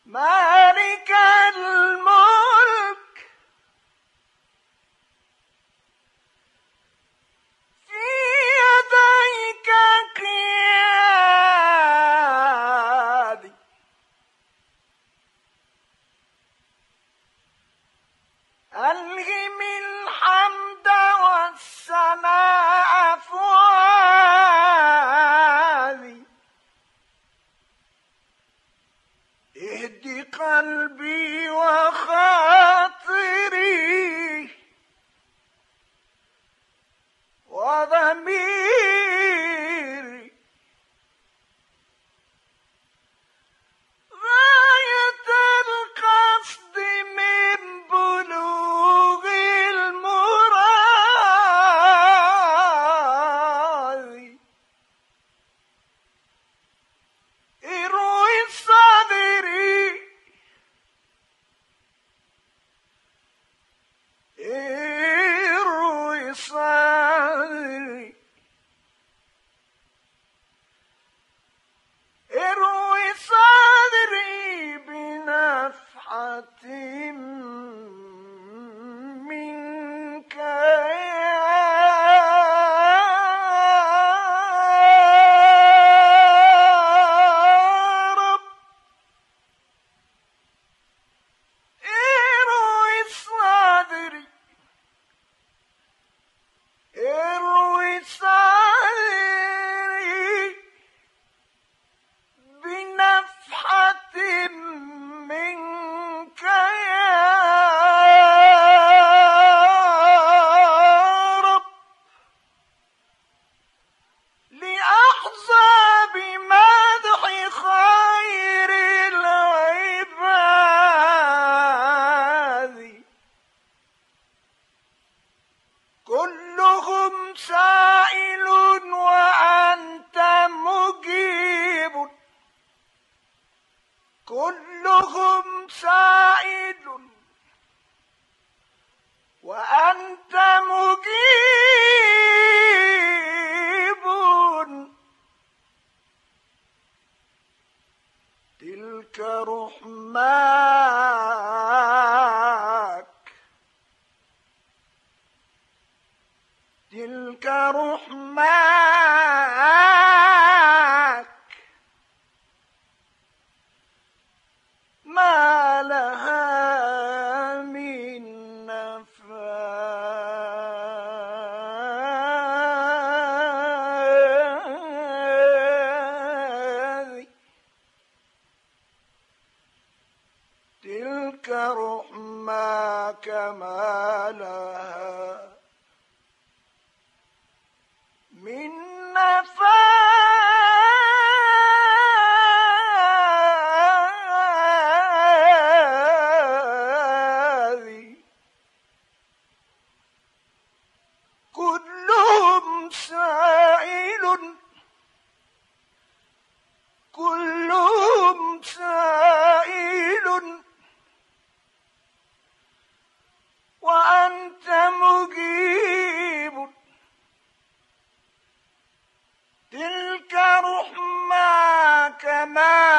مالك الملك في يديك قيادي ألهم الحمد والثناء فؤادي اهد قلبي وخاطري وضميري غاية القصد من بلوغ المراد اروي صدري اروي صدري اروي صدري بنفحة منك يا رب اروي صدري اروي صدري بنفحة منك يا رب لأحظى بمدح خير العباد كلهم سائل وأنت مجيب كلهم سائل وأنت مجيب تلك رحماك تلك رحماك ما لها من نفاذ تلك رحماك ما لها من نفاذ كلهم سائل كلهم سائل وأنت مجيب تلك رحماك ما